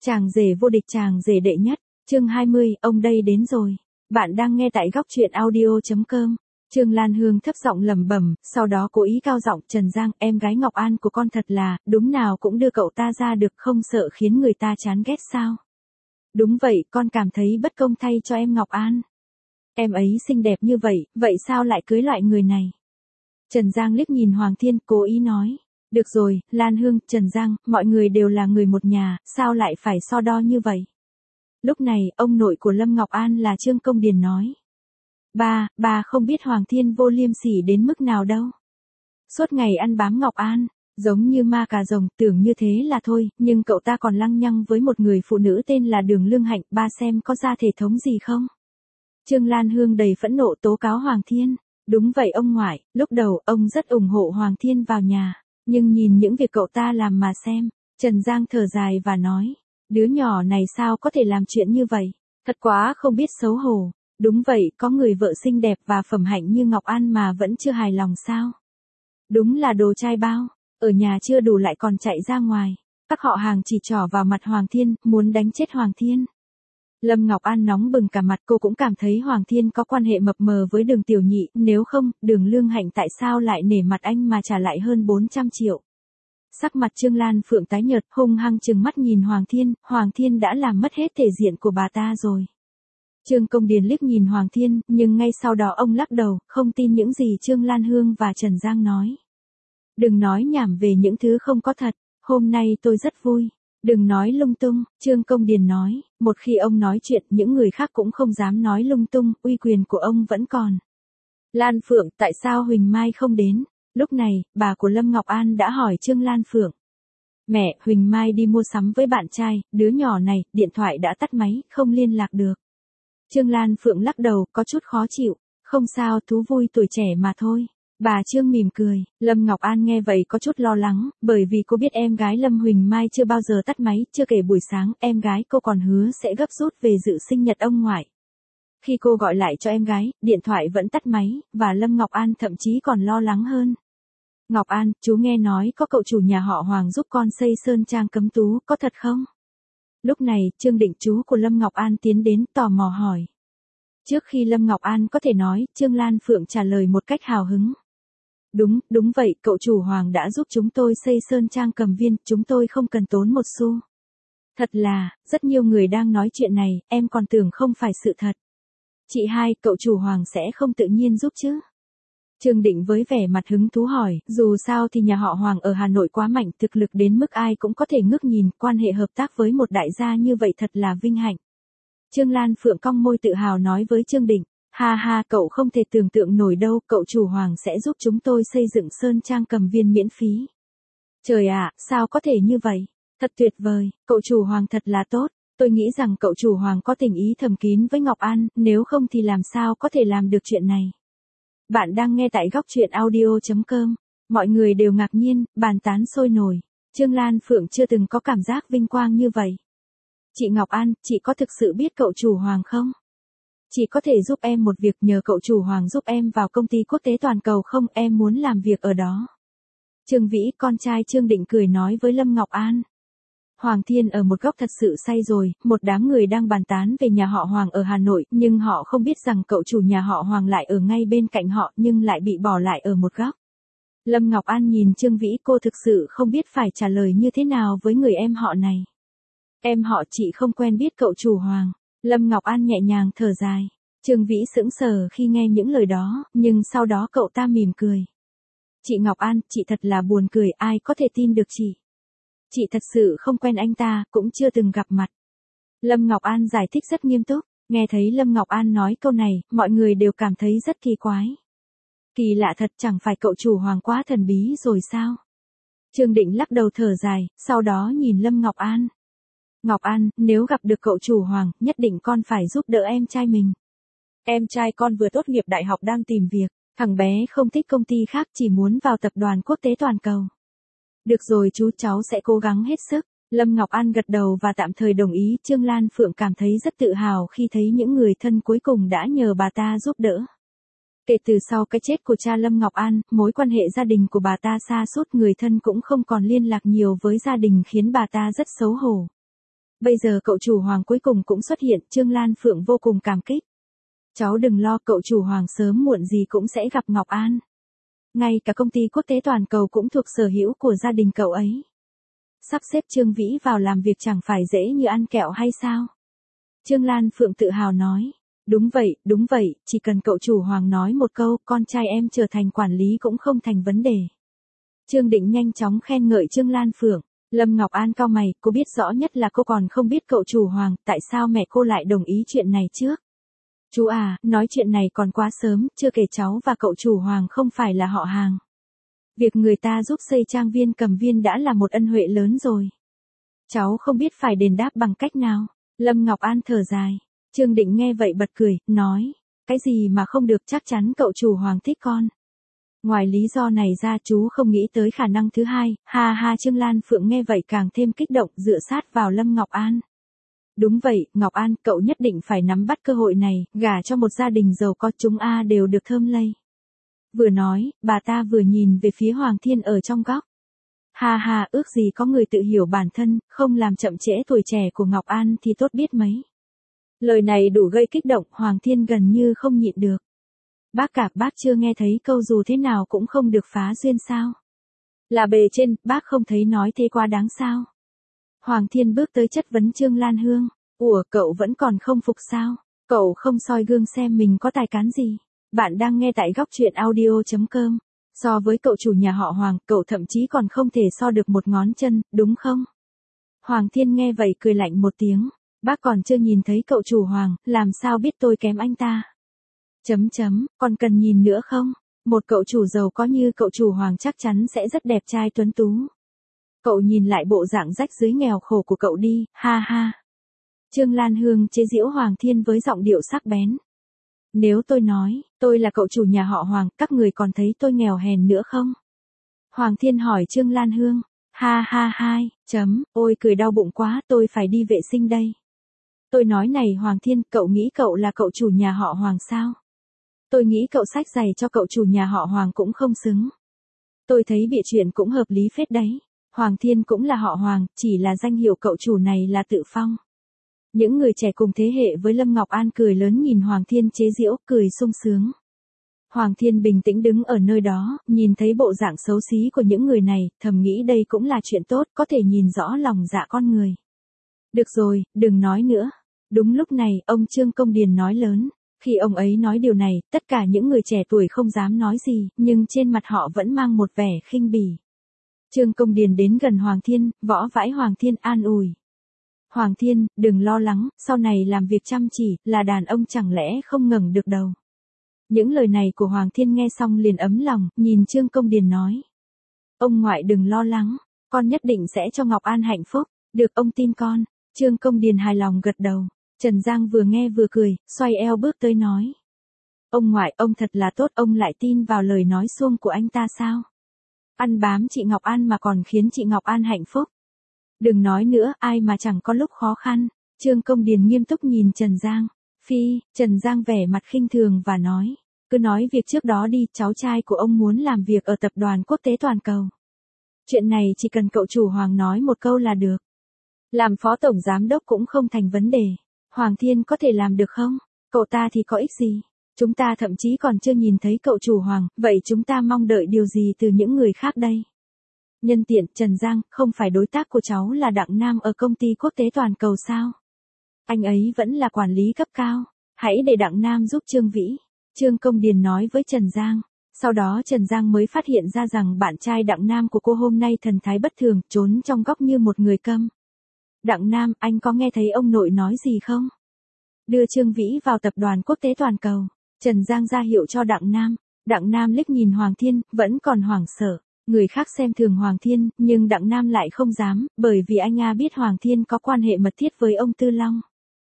Chàng rể vô địch, chàng rể đệ nhất, chương 20, ông đây đến rồi. Bạn đang nghe tại góc truyện audio.com. Trương Lan Hương thấp giọng lẩm bẩm, sau đó cố ý cao giọng, Trần Giang, em gái Ngọc An của con thật là, đúng nào cũng đưa cậu ta ra được, không sợ khiến người ta chán ghét sao? Đúng vậy, con cảm thấy bất công thay cho em Ngọc An. Em ấy xinh đẹp như vậy, vậy sao lại cưới loại người này? Trần Giang liếc nhìn Hoàng Thiên, cố ý nói. Được rồi, Lan Hương, Trần Giang, mọi người đều là người một nhà, sao lại phải so đo như vậy? Lúc này, ông nội của Lâm Ngọc An là Trương Công Điền nói. Bà không biết Hoàng Thiên vô liêm sỉ đến mức nào đâu. Suốt ngày ăn bám Ngọc An, giống như ma cà rồng, tưởng như thế là thôi, nhưng cậu ta còn lăng nhăng với một người phụ nữ tên là Đường Lương Hạnh, ba xem có ra thể thống gì không? Trương Lan Hương đầy phẫn nộ tố cáo Hoàng Thiên. Đúng vậy ông ngoại, lúc đầu ông rất ủng hộ Hoàng Thiên vào nhà, nhưng nhìn những việc cậu ta làm mà xem, Trần Giang thở dài và nói, đứa nhỏ này sao có thể làm chuyện như vậy, thật quá không biết xấu hổ. Đúng vậy, có người vợ xinh đẹp và phẩm hạnh như Ngọc An mà vẫn chưa hài lòng sao? Đúng là đồ trai bao, ở nhà chưa đủ lại còn chạy ra ngoài. Các họ hàng chỉ trỏ vào mặt Hoàng Thiên, muốn đánh chết Hoàng Thiên. Lâm Ngọc An nóng bừng cả mặt, cô cũng cảm thấy Hoàng Thiên có quan hệ mập mờ với Đường Tiểu Nhị, nếu không, Đường Lương Hạnh tại sao lại nể mặt anh mà trả lại hơn 400 triệu. Sắc mặt Trương Lan Phượng tái nhợt, hung hăng trừng mắt nhìn Hoàng Thiên đã làm mất hết thể diện của bà ta rồi. Trương Công Điền liếc nhìn Hoàng Thiên, nhưng ngay sau đó ông lắc đầu, không tin những gì Trương Lan Hương và Trần Giang nói. Đừng nói nhảm về những thứ không có thật, hôm nay tôi rất vui. Đừng nói lung tung, Trương Công Điền nói, một khi ông nói chuyện những người khác cũng không dám nói lung tung, uy quyền của ông vẫn còn. Lan Phượng, tại sao Huỳnh Mai không đến? Lúc này, bà của Lâm Ngọc An đã hỏi Trương Lan Phượng. Mẹ, Huỳnh Mai đi mua sắm với bạn trai, đứa nhỏ này, điện thoại đã tắt máy, không liên lạc được. Trương Lan Phượng lắc đầu, có chút khó chịu, không sao, thú vui tuổi trẻ mà thôi. Bà Trương mỉm cười, Lâm Ngọc An nghe vậy có chút lo lắng, bởi vì cô biết em gái Lâm Huỳnh Mai chưa bao giờ tắt máy, chưa kể buổi sáng, em gái cô còn hứa sẽ gấp rút về dự sinh nhật ông ngoại. Khi cô gọi lại cho em gái, điện thoại vẫn tắt máy, và Lâm Ngọc An thậm chí còn lo lắng hơn. Ngọc An, chú nghe nói có cậu chủ nhà họ Hoàng giúp con xây sơn trang cấm tú, có thật không? Lúc này, Trương Định chú của Lâm Ngọc An tiến đến tò mò hỏi. Trước khi Lâm Ngọc An có thể nói, Trương Lan Phượng trả lời một cách hào hứng. Đúng vậy, cậu chủ Hoàng đã giúp chúng tôi xây sơn trang Cầm Viên, chúng tôi không cần tốn một xu. Thật là, rất nhiều người đang nói chuyện này, em còn tưởng không phải sự thật. Chị hai, cậu chủ Hoàng sẽ không tự nhiên giúp chứ? Trương Định với vẻ mặt hứng thú hỏi, dù sao thì nhà họ Hoàng ở Hà Nội quá mạnh, thực lực đến mức ai cũng có thể ngước nhìn, quan hệ hợp tác với một đại gia như vậy thật là vinh hạnh. Trương Lan Phượng cong môi tự hào nói với Trương Định, ha, cậu không thể tưởng tượng nổi đâu, cậu chủ Hoàng sẽ giúp chúng tôi xây dựng sơn trang Cầm Viên miễn phí. Trời ạ, sao có thể như vậy? Thật tuyệt vời, cậu chủ Hoàng thật là tốt, tôi nghĩ rằng cậu chủ Hoàng có tình ý thầm kín với Ngọc An, nếu không thì làm sao có thể làm được chuyện này. Bạn đang nghe tại góc truyện audio.com, mọi người đều ngạc nhiên, bàn tán sôi nổi, Trương Lan Phượng chưa từng có cảm giác vinh quang như vậy. Chị Ngọc An, chị có thực sự biết cậu chủ Hoàng không? Chị có thể giúp em một việc, nhờ cậu chủ Hoàng giúp em vào công ty quốc tế toàn cầu không, em muốn làm việc ở đó. Trương Vĩ, con trai Trương Định cười nói với Lâm Ngọc An. Hoàng Thiên ở một góc thật sự say rồi, một đám người đang bàn tán về nhà họ Hoàng ở Hà Nội, nhưng họ không biết rằng cậu chủ nhà họ Hoàng lại ở ngay bên cạnh họ nhưng lại bị bỏ lại ở một góc. Lâm Ngọc An nhìn Trương Vĩ, cô thực sự không biết phải trả lời như thế nào với người em họ này. Em họ chị không quen biết cậu chủ Hoàng. Lâm Ngọc An nhẹ nhàng thở dài. Trương Vĩ sững sờ khi nghe những lời đó, nhưng sau đó cậu ta mỉm cười. Chị Ngọc An, chị thật là buồn cười, ai có thể tin được chị. Chị thật sự không quen anh ta, cũng chưa từng gặp mặt. Lâm Ngọc An giải thích rất nghiêm túc, nghe thấy Lâm Ngọc An nói câu này, mọi người đều cảm thấy rất kỳ quái. Kỳ lạ thật, chẳng phải cậu chủ Hoàng quá thần bí rồi sao? Trương Định lắc đầu thở dài, sau đó nhìn Lâm Ngọc An. Ngọc An, nếu gặp được cậu chủ Hoàng, nhất định con phải giúp đỡ em trai mình. Em trai con vừa tốt nghiệp đại học đang tìm việc, thằng bé không thích công ty khác, chỉ muốn vào tập đoàn quốc tế toàn cầu. Được rồi chú, cháu sẽ cố gắng hết sức. Lâm Ngọc An gật đầu và tạm thời đồng ý. Trương Lan Phượng cảm thấy rất tự hào khi thấy những người thân cuối cùng đã nhờ bà ta giúp đỡ. Kể từ sau cái chết của cha Lâm Ngọc An, mối quan hệ gia đình của bà ta sa sút, người thân cũng không còn liên lạc nhiều với gia đình khiến bà ta rất xấu hổ. Bây giờ cậu chủ Hoàng cuối cùng cũng xuất hiện, Trương Lan Phượng vô cùng cảm kích. Cháu đừng lo, cậu chủ Hoàng sớm muộn gì cũng sẽ gặp Ngọc An. Ngay cả công ty quốc tế toàn cầu cũng thuộc sở hữu của gia đình cậu ấy. Sắp xếp Trương Vĩ vào làm việc chẳng phải dễ như ăn kẹo hay sao? Trương Lan Phượng tự hào nói. Đúng vậy, chỉ cần cậu chủ Hoàng nói một câu, con trai em trở thành quản lý cũng không thành vấn đề. Trương Định nhanh chóng khen ngợi Trương Lan Phượng. Lâm Ngọc An cau mày, cô biết rõ nhất là cô còn không biết cậu chủ Hoàng, tại sao mẹ cô lại đồng ý chuyện này trước? Chú à, nói chuyện này còn quá sớm, chưa kể cháu và cậu chủ Hoàng không phải là họ hàng. Việc người ta giúp xây trang viên Cầm Viên đã là một ân huệ lớn rồi. Cháu không biết phải đền đáp bằng cách nào. Lâm Ngọc An thở dài. Trương Định nghe vậy bật cười, nói. Cái gì mà không được, chắc chắn cậu chủ Hoàng thích con. Ngoài lý do này ra chú không nghĩ tới khả năng thứ hai, ha ha. Trương Lan Phượng nghe vậy càng thêm kích động, dựa sát vào Lâm Ngọc An. Đúng vậy, Ngọc An, cậu nhất định phải nắm bắt cơ hội này, gả cho một gia đình giàu có, chúng đều được thơm lây. Vừa nói, bà ta vừa nhìn về phía Hoàng Thiên ở trong góc. Ha ha, ước gì có người tự hiểu bản thân, không làm chậm trễ tuổi trẻ của Ngọc An thì tốt biết mấy. Lời này đủ gây kích động, Hoàng Thiên gần như không nhịn được. Bác chưa nghe thấy câu dù thế nào cũng không được phá duyên sao? Là bề trên, bác không thấy nói thế quá đáng sao? Hoàng Thiên bước tới chất vấn Trương Lan Hương. Ủa, cậu vẫn còn không phục sao? Cậu không soi gương xem mình có tài cán gì? Bạn đang nghe tại góc truyện audio.com. So với cậu chủ nhà họ Hoàng, cậu thậm chí còn không thể so được một ngón chân, đúng không? Hoàng Thiên nghe vậy cười lạnh một tiếng. Bác còn chưa nhìn thấy cậu chủ Hoàng, làm sao biết tôi kém anh ta? Còn cần nhìn nữa không? Một cậu chủ giàu có như cậu chủ Hoàng chắc chắn sẽ rất đẹp trai tuấn tú. Cậu nhìn lại bộ dạng rách rưới nghèo khổ của cậu đi, ha ha. Trương Lan Hương chế giễu Hoàng Thiên với giọng điệu sắc bén. Nếu tôi nói, tôi là cậu chủ nhà họ Hoàng, các người còn thấy tôi nghèo hèn nữa không? Hoàng Thiên hỏi Trương Lan Hương. Ha ha hai, ôi cười đau bụng quá, tôi phải đi vệ sinh đây. Tôi nói này Hoàng Thiên, cậu nghĩ cậu là cậu chủ nhà họ Hoàng sao? Tôi nghĩ cậu xách giày cho cậu chủ nhà họ Hoàng cũng không xứng. Tôi thấy bịa chuyện cũng hợp lý phết đấy. Hoàng Thiên cũng là họ Hoàng, chỉ là danh hiệu cậu chủ này là tự phong. Những người trẻ cùng thế hệ với Lâm Ngọc An cười lớn nhìn Hoàng Thiên chế giễu, cười sung sướng. Hoàng Thiên bình tĩnh đứng ở nơi đó, nhìn thấy bộ dạng xấu xí của những người này, thầm nghĩ đây cũng là chuyện tốt, có thể nhìn rõ lòng dạ con người. Được rồi, đừng nói nữa. Đúng lúc này, ông Trương Công Điền nói lớn. Khi ông ấy nói điều này, tất cả những người trẻ tuổi không dám nói gì, nhưng trên mặt họ vẫn mang một vẻ khinh bỉ. Trương Công Điền đến gần Hoàng Thiên, võ vãi Hoàng Thiên an ủi. Hoàng Thiên, đừng lo lắng, sau này làm việc chăm chỉ, là đàn ông chẳng lẽ không ngẩng được đầu. Những lời này của Hoàng Thiên nghe xong liền ấm lòng, nhìn Trương Công Điền nói. Ông ngoại đừng lo lắng, con nhất định sẽ cho Ngọc An hạnh phúc, được ông tin con. Trương Công Điền hài lòng gật đầu. Trần Giang vừa nghe vừa cười, xoay eo bước tới nói. Ông ngoại, ông thật là tốt, ông lại tin vào lời nói suông của anh ta sao? Ăn bám chị Ngọc An mà còn khiến chị Ngọc An hạnh phúc. Đừng nói nữa, ai mà chẳng có lúc khó khăn. Trương Công Điền nghiêm túc nhìn Trần Giang. Trần Giang vẻ mặt khinh thường và nói. Cứ nói việc trước đó đi, cháu trai của ông muốn làm việc ở tập đoàn quốc tế toàn cầu. Chuyện này chỉ cần cậu chủ Hoàng nói một câu là được. Làm phó tổng giám đốc cũng không thành vấn đề. Hoàng Thiên có thể làm được không? Cậu ta thì có ích gì? Chúng ta thậm chí còn chưa nhìn thấy cậu chủ Hoàng, vậy chúng ta mong đợi điều gì từ những người khác đây? Nhân tiện, Trần Giang, không phải đối tác của cháu là Đặng Nam ở công ty quốc tế toàn cầu sao? Anh ấy vẫn là quản lý cấp cao. Hãy để Đặng Nam giúp Trương Vĩ. Trương Công Điền nói với Trần Giang. Sau đó Trần Giang mới phát hiện ra rằng bạn trai Đặng Nam của cô hôm nay thần thái bất thường, trốn trong góc như một người câm. Đặng Nam, anh có nghe thấy ông nội nói gì không? Đưa Trương Vĩ vào tập đoàn quốc tế toàn cầu. Trần Giang ra hiệu cho Đặng Nam. Đặng Nam liếc nhìn Hoàng Thiên, vẫn còn hoảng sợ. Người khác xem thường Hoàng Thiên, nhưng Đặng Nam lại không dám, bởi vì anh biết Hoàng Thiên có quan hệ mật thiết với ông Tư Long.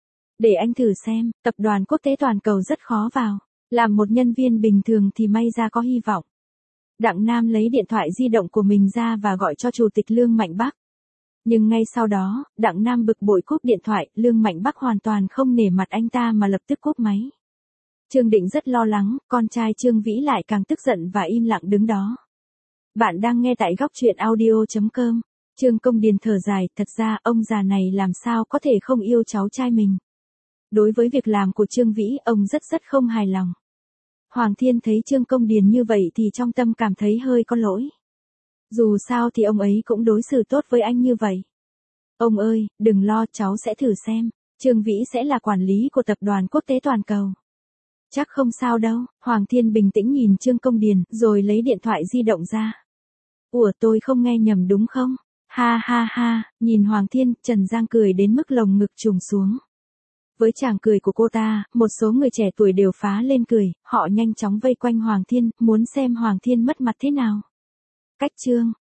Để anh thử xem, tập đoàn quốc tế toàn cầu rất khó vào. Làm một nhân viên bình thường thì may ra có hy vọng. Đặng Nam lấy điện thoại di động của mình ra và gọi cho Chủ tịch Lương Mạnh Bắc. Nhưng ngay sau đó, Đặng Nam bực bội cúp điện thoại, Lương Mạnh Bắc hoàn toàn không nể mặt anh ta mà lập tức cúp máy. Trương Định rất lo lắng, con trai Trương Vĩ lại càng tức giận và im lặng đứng đó. Bạn đang nghe tại góc truyện audio.com. Trương Công Điền thở dài, thật ra ông già này làm sao có thể không yêu cháu trai mình. Đối với việc làm của Trương Vĩ, ông rất không hài lòng. Hoàng Thiên thấy Trương Công Điền như vậy thì trong tâm cảm thấy hơi có lỗi. Dù sao thì ông ấy cũng đối xử tốt với anh như vậy. Ông ơi, đừng lo, cháu sẽ thử xem. Trương Vĩ sẽ là quản lý của tập đoàn quốc tế toàn cầu. Chắc không sao đâu. Hoàng Thiên bình tĩnh nhìn Trương Công Điền, rồi lấy điện thoại di động ra. Ủa, tôi không nghe nhầm đúng không? Ha ha ha, nhìn Hoàng Thiên, Trần Giang cười đến mức lồng ngực trùng xuống. Với tràng cười của cô ta, một số người trẻ tuổi đều phá lên cười, họ nhanh chóng vây quanh Hoàng Thiên, muốn xem Hoàng Thiên mất mặt thế nào. Cách chương